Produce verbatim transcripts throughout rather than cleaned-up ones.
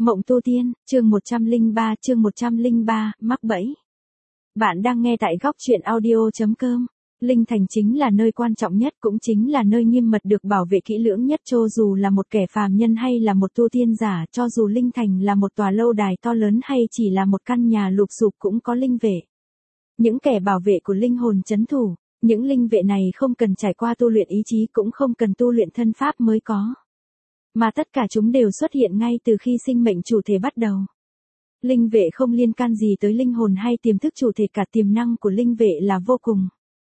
Mộng tu tiên, chương một trăm lẻ ba, chương một trăm lẻ ba, mắc bẫy. Bạn đang nghe tại góc truyện audio chấm com. Linh Thành chính là nơi quan trọng nhất, cũng chính là nơi nghiêm mật được bảo vệ kỹ lưỡng nhất, cho dù là một kẻ phàm nhân hay là một tu tiên giả, cho dù Linh Thành là một tòa lâu đài to lớn hay chỉ là một căn nhà lụp xụp cũng có linh vệ. Những kẻ bảo vệ của linh hồn trấn thủ, những linh vệ này không cần trải qua tu luyện ý chí, cũng không cần tu luyện thân pháp mới có. Mà tất cả chúng đều xuất hiện ngay từ khi sinh mệnh chủ thể bắt đầu. Linh vệ không liên can gì tới linh hồn hay tiềm thức chủ thể, cả tiềm năng của linh vệ là vô cùng.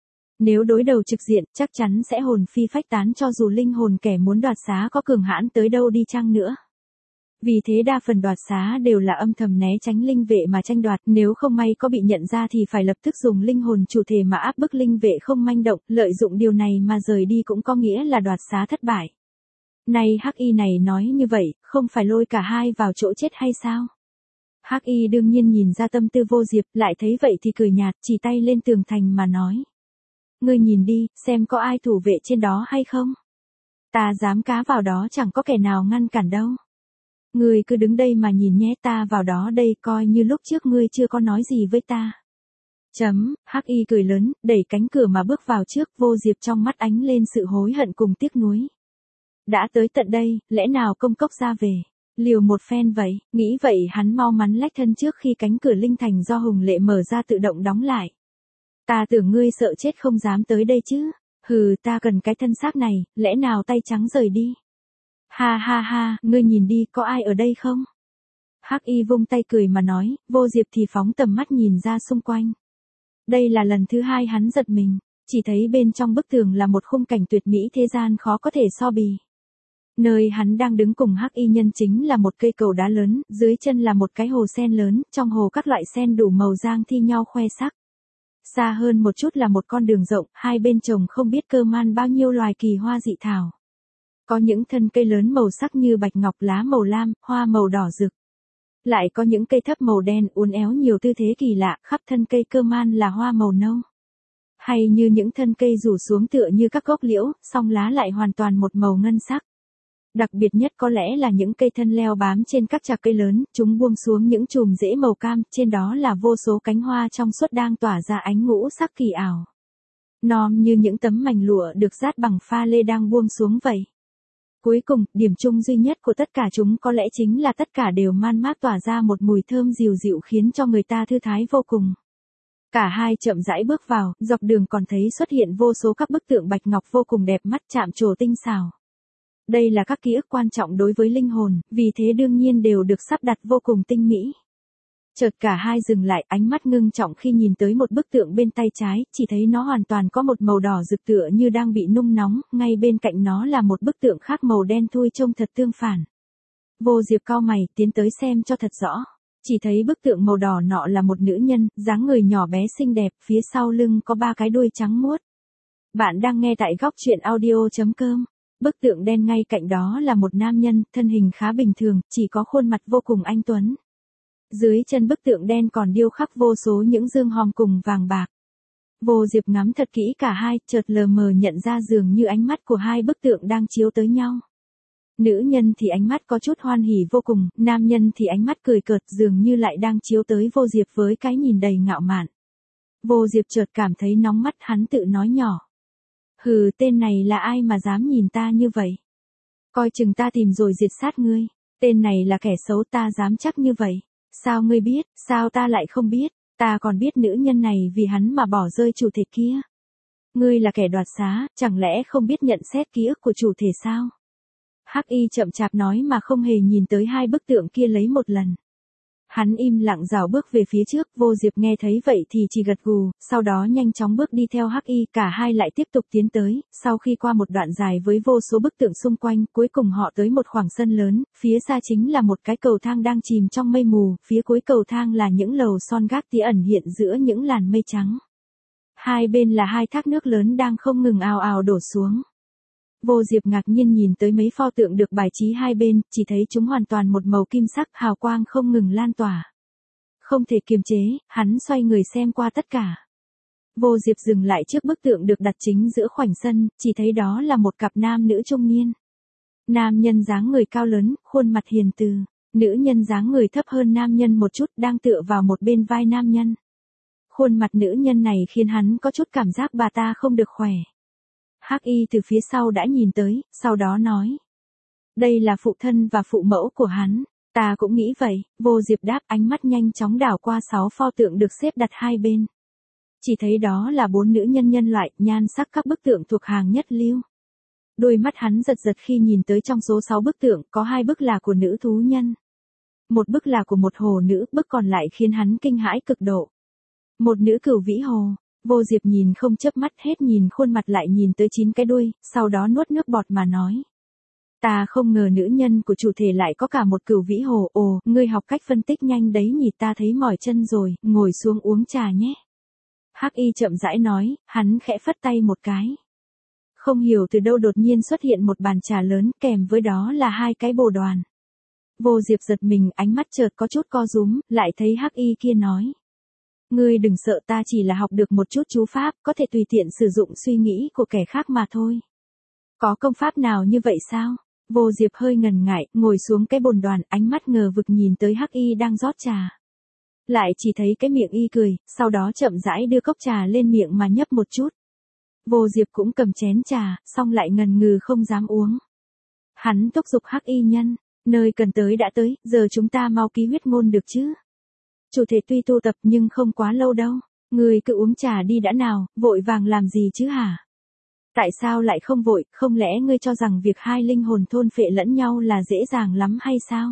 Nếu đối đầu trực diện, chắc chắn sẽ hồn phi phách tán cho dù linh hồn kẻ muốn đoạt xá có cường hãn tới đâu đi chăng nữa. Vì thế đa phần đoạt xá đều là âm thầm né tránh linh vệ mà tranh đoạt, nếu không may có bị nhận ra thì phải lập tức dùng linh hồn chủ thể mà áp bức linh vệ không manh động, lợi dụng điều này mà rời đi cũng có nghĩa là đoạt xá thất bại. Này Hắc Y này nói như vậy, không phải lôi cả hai vào chỗ chết hay sao? Hắc Y đương nhiên nhìn ra tâm tư Vô Diệp, lại thấy vậy thì cười nhạt, chỉ tay lên tường thành mà nói. Ngươi nhìn đi, xem có ai thủ vệ trên đó hay không? Ta dám cá vào đó chẳng có kẻ nào ngăn cản đâu. Ngươi cứ đứng đây mà nhìn nhé, ta vào đó đây coi như lúc trước ngươi chưa có nói gì với ta. Chấm, Hắc Y cười lớn, đẩy cánh cửa mà bước vào trước, Vô Diệp trong mắt ánh lên sự hối hận cùng tiếc nuối. Đã tới tận đây, lẽ nào công cốc ra về, liều một phen vậy, nghĩ vậy hắn mau mắn lách thân trước khi cánh cửa linh thành do Hùng Lệ mở ra tự động đóng lại. Ta tưởng ngươi sợ chết không dám tới đây chứ, hừ, ta cần cái thân xác này, lẽ nào tay trắng rời đi. Ha ha ha, ngươi nhìn đi, có ai ở đây không? Hắc Y vung tay cười mà nói, Vô Diệp thì phóng tầm mắt nhìn ra xung quanh. Đây là lần thứ hai hắn giật mình, chỉ thấy bên trong bức tường là một khung cảnh tuyệt mỹ thế gian khó có thể so bì. Nơi hắn đang đứng cùng Hắc Y nhân chính là một cây cầu đá lớn, dưới chân là một cái hồ sen lớn, trong hồ các loại sen đủ màu giang thi nhau khoe sắc. Xa hơn một chút là một con đường rộng, hai bên trồng không biết cơ man bao nhiêu loài kỳ hoa dị thảo. Có những thân cây lớn màu sắc như bạch ngọc, lá màu lam, hoa màu đỏ rực. Lại có những cây thấp màu đen uốn éo nhiều tư thế kỳ lạ, khắp thân cây cơ man là hoa màu nâu. Hay như những thân cây rủ xuống tựa như các gốc liễu, song lá lại hoàn toàn một màu ngân sắc. Đặc biệt nhất có lẽ là những cây thân leo bám trên các chạc cây lớn, chúng buông xuống những chùm rễ màu cam, trên đó là vô số cánh hoa trong suốt đang tỏa ra ánh ngũ sắc kỳ ảo. Nom như những tấm mảnh lụa được dát bằng pha lê đang buông xuống vậy. Cuối cùng, điểm chung duy nhất của tất cả chúng có lẽ chính là tất cả đều man mác tỏa ra một mùi thơm dịu dịu khiến cho người ta thư thái vô cùng. Cả hai chậm rãi bước vào, dọc đường còn thấy xuất hiện vô số các bức tượng bạch ngọc vô cùng đẹp mắt, chạm trổ tinh xảo. Đây là các ký ức quan trọng đối với linh hồn, vì thế đương nhiên đều được sắp đặt vô cùng tinh mỹ. Chợt cả hai dừng lại, ánh mắt ngưng trọng khi nhìn tới một bức tượng bên tay trái, chỉ thấy nó hoàn toàn có một màu đỏ rực tựa như đang bị nung nóng, ngay bên cạnh nó là một bức tượng khác màu đen thui trông thật tương phản. Vô Diệp cau mày, tiến tới xem cho thật rõ. Chỉ thấy bức tượng màu đỏ nọ là một nữ nhân, dáng người nhỏ bé xinh đẹp, phía sau lưng có ba cái đuôi trắng muốt. Bạn đang nghe tại góc truyện audio chấm com. Bức tượng đen ngay cạnh đó là một nam nhân, thân hình khá bình thường, chỉ có khuôn mặt vô cùng anh tuấn. Dưới chân bức tượng đen còn điêu khắc vô số những dương hòm cùng vàng bạc. Vô Diệp ngắm thật kỹ cả hai, chợt lờ mờ nhận ra dường như ánh mắt của hai bức tượng đang chiếu tới nhau. Nữ nhân thì ánh mắt có chút hoan hỉ vô cùng, nam nhân thì ánh mắt cười cợt, dường như lại đang chiếu tới Vô Diệp với cái nhìn đầy ngạo mạn. Vô Diệp chợt cảm thấy nóng mắt, hắn tự nói nhỏ. Hừ, tên này là ai mà dám nhìn ta như vậy? Coi chừng ta tìm rồi diệt sát ngươi. Tên này là kẻ xấu, ta dám chắc như vậy. Sao ngươi biết, sao ta lại không biết? Ta còn biết nữ nhân này vì hắn mà bỏ rơi chủ thể kia. Ngươi là kẻ đoạt xá, chẳng lẽ không biết nhận xét ký ức của chủ thể sao? Hắc Y chậm chạp nói mà không hề nhìn tới hai bức tượng kia lấy một lần. Hắn im lặng rảo bước về phía trước, Vô Diệp nghe thấy vậy thì chỉ gật gù, sau đó nhanh chóng bước đi theo Hắc Y, cả hai lại tiếp tục tiến tới, sau khi qua một đoạn dài với vô số bức tượng xung quanh, cuối cùng họ tới một khoảng sân lớn, phía xa chính là một cái cầu thang đang chìm trong mây mù, phía cuối cầu thang là những lầu son gác tí ẩn hiện giữa những làn mây trắng. Hai bên là hai thác nước lớn đang không ngừng ào ào đổ xuống. Vô Diệp ngạc nhiên nhìn tới mấy pho tượng được bài trí hai bên, chỉ thấy chúng hoàn toàn một màu kim sắc, hào quang không ngừng lan tỏa. Không thể kiềm chế, hắn xoay người xem qua tất cả. Vô Diệp dừng lại trước bức tượng được đặt chính giữa khoảnh sân, chỉ thấy đó là một cặp nam nữ trung niên. Nam nhân dáng người cao lớn, khuôn mặt hiền từ. Nữ nhân dáng người thấp hơn nam nhân một chút đang tựa vào một bên vai nam nhân. Khuôn mặt nữ nhân này khiến hắn có chút cảm giác bà ta không được khỏe. Hắc Y từ phía sau đã nhìn tới, sau đó nói. Đây là phụ thân và phụ mẫu của hắn. Ta cũng nghĩ vậy, Vô Diệp đáp, ánh mắt nhanh chóng đảo qua sáu pho tượng được xếp đặt hai bên. Chỉ thấy đó là bốn nữ nhân nhân loại, nhan sắc các bức tượng thuộc hàng nhất lưu. Đôi mắt hắn giật giật khi nhìn tới trong số sáu bức tượng, có hai bức là của nữ thú nhân. Một bức là của một hồ nữ, bức còn lại khiến hắn kinh hãi cực độ. Một nữ cửu vĩ hồ. Vô Diệp nhìn không chớp mắt, hết nhìn khuôn mặt lại nhìn tới chín cái đuôi, sau đó nuốt nước bọt mà nói. Ta không ngờ nữ nhân của chủ thể lại có cả một cửu vĩ hồ. Ồ, ngươi học cách phân tích nhanh đấy nhỉ, ta thấy mỏi chân rồi, ngồi xuống uống trà nhé. Hắc Y chậm rãi nói, hắn khẽ phất tay một cái. Không hiểu từ đâu đột nhiên xuất hiện một bàn trà lớn, kèm với đó là hai cái bồ đoàn. Vô Diệp giật mình, ánh mắt chợt có chút co rúm, lại thấy Hắc Y kia nói. Ngươi đừng sợ, ta chỉ là học được một chút chú pháp, có thể tùy tiện sử dụng suy nghĩ của kẻ khác mà thôi. Có công pháp nào như vậy sao? Vô Diệp hơi ngần ngại, ngồi xuống cái bồn đoàn, ánh mắt ngờ vực nhìn tới Hắc Y đang rót trà. Lại chỉ thấy cái miệng y cười, sau đó chậm rãi đưa cốc trà lên miệng mà nhấp một chút. Vô Diệp cũng cầm chén trà, xong lại ngần ngừ không dám uống. Hắn thúc giục Hắc Y nhân, nơi cần tới đã tới, giờ chúng ta mau ký huyết ngôn được chứ? Chủ thể tuy tu tập nhưng không quá lâu đâu, ngươi cứ uống trà đi đã nào, vội vàng làm gì chứ hả? Tại sao lại không vội, không lẽ ngươi cho rằng việc hai linh hồn thôn phệ lẫn nhau là dễ dàng lắm hay sao?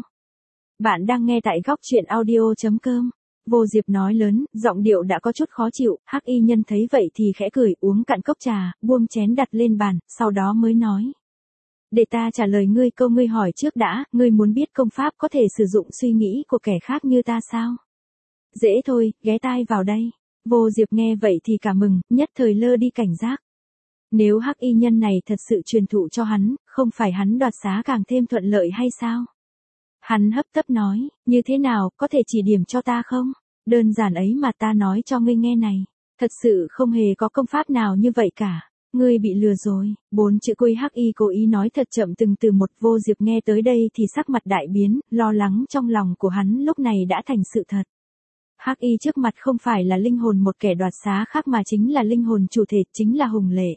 Bạn đang nghe tại góc truyện audio chấm com. Vô Diệp nói lớn, giọng điệu đã có chút khó chịu, Hắc Y nhân thấy vậy thì khẽ cười, uống cạn cốc trà, buông chén đặt lên bàn, sau đó mới nói. Để ta trả lời ngươi câu ngươi hỏi trước đã, ngươi muốn biết công pháp có thể sử dụng suy nghĩ của kẻ khác như ta sao? Dễ thôi, ghé tai vào đây. Vô Diệp nghe vậy thì cả mừng, nhất thời lơ đi cảnh giác. Nếu Hắc Y nhân này thật sự truyền thụ cho hắn, không phải hắn đoạt xá càng thêm thuận lợi hay sao? Hắn hấp tấp nói, như thế nào, có thể chỉ điểm cho ta không? Đơn giản ấy mà ta nói cho ngươi nghe này. Thật sự không hề có công pháp nào như vậy cả. Ngươi bị lừa rồi. Bốn chữ côi Hắc Y cố ý nói thật chậm từng từ một. Vô Diệp nghe tới đây thì sắc mặt đại biến, lo lắng trong lòng của hắn lúc này đã thành sự thật. Hắc Y trước mặt không phải là linh hồn một kẻ đoạt xá khác mà chính là linh hồn chủ thể, chính là Hùng Lệ.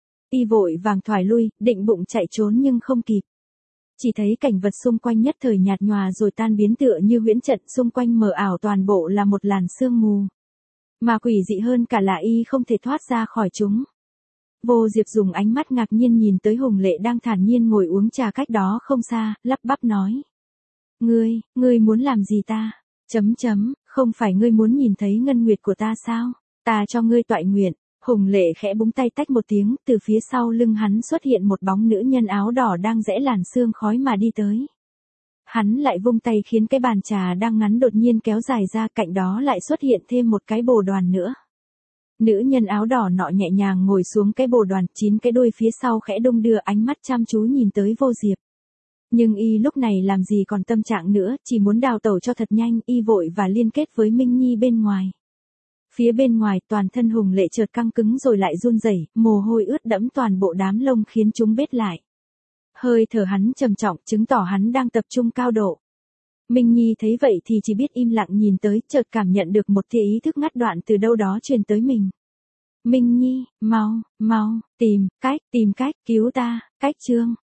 Y vội vàng thoải lui, định bụng chạy trốn nhưng không kịp. Chỉ thấy cảnh vật xung quanh nhất thời nhạt nhòa rồi tan biến tựa như huyễn trận, xung quanh mờ ảo toàn bộ là một làn sương mù. Mà quỷ dị hơn cả là y không thể thoát ra khỏi chúng. Vô Diệp dùng ánh mắt ngạc nhiên nhìn tới Hùng Lệ đang thản nhiên ngồi uống trà cách đó không xa, lắp bắp nói. Ngươi, ngươi muốn làm gì ta? Chấm chấm, không phải ngươi muốn nhìn thấy ngân nguyệt của ta sao? Ta cho ngươi toại nguyện. Hùng Lệ khẽ búng tay tách một tiếng, từ phía sau lưng hắn xuất hiện một bóng nữ nhân áo đỏ đang rẽ làn sương khói mà đi tới. Hắn lại vung tay khiến cái bàn trà đang ngắn đột nhiên kéo dài ra, cạnh đó lại xuất hiện thêm một cái bồ đoàn nữa. Nữ nhân áo đỏ nọ nhẹ nhàng ngồi xuống cái bồ đoàn, chín cái đuôi phía sau khẽ đung đưa, ánh mắt chăm chú nhìn tới Vô Diệp. Nhưng y lúc này làm gì còn tâm trạng nữa, chỉ muốn đào tẩu cho thật nhanh, y vội và liên kết với Minh Nhi bên ngoài. Phía bên ngoài toàn thân Hùng Lệ chợt căng cứng rồi lại run rẩy, mồ hôi ướt đẫm toàn bộ đám lông khiến chúng bết lại. Hơi thở hắn trầm trọng, chứng tỏ hắn đang tập trung cao độ. Minh Nhi thấy vậy thì chỉ biết im lặng nhìn tới, chợt cảm nhận được một tia ý thức ngắt đoạn từ đâu đó truyền tới mình. Minh Nhi, mau, mau, tìm cách, tìm cách, cứu ta, cách Trương.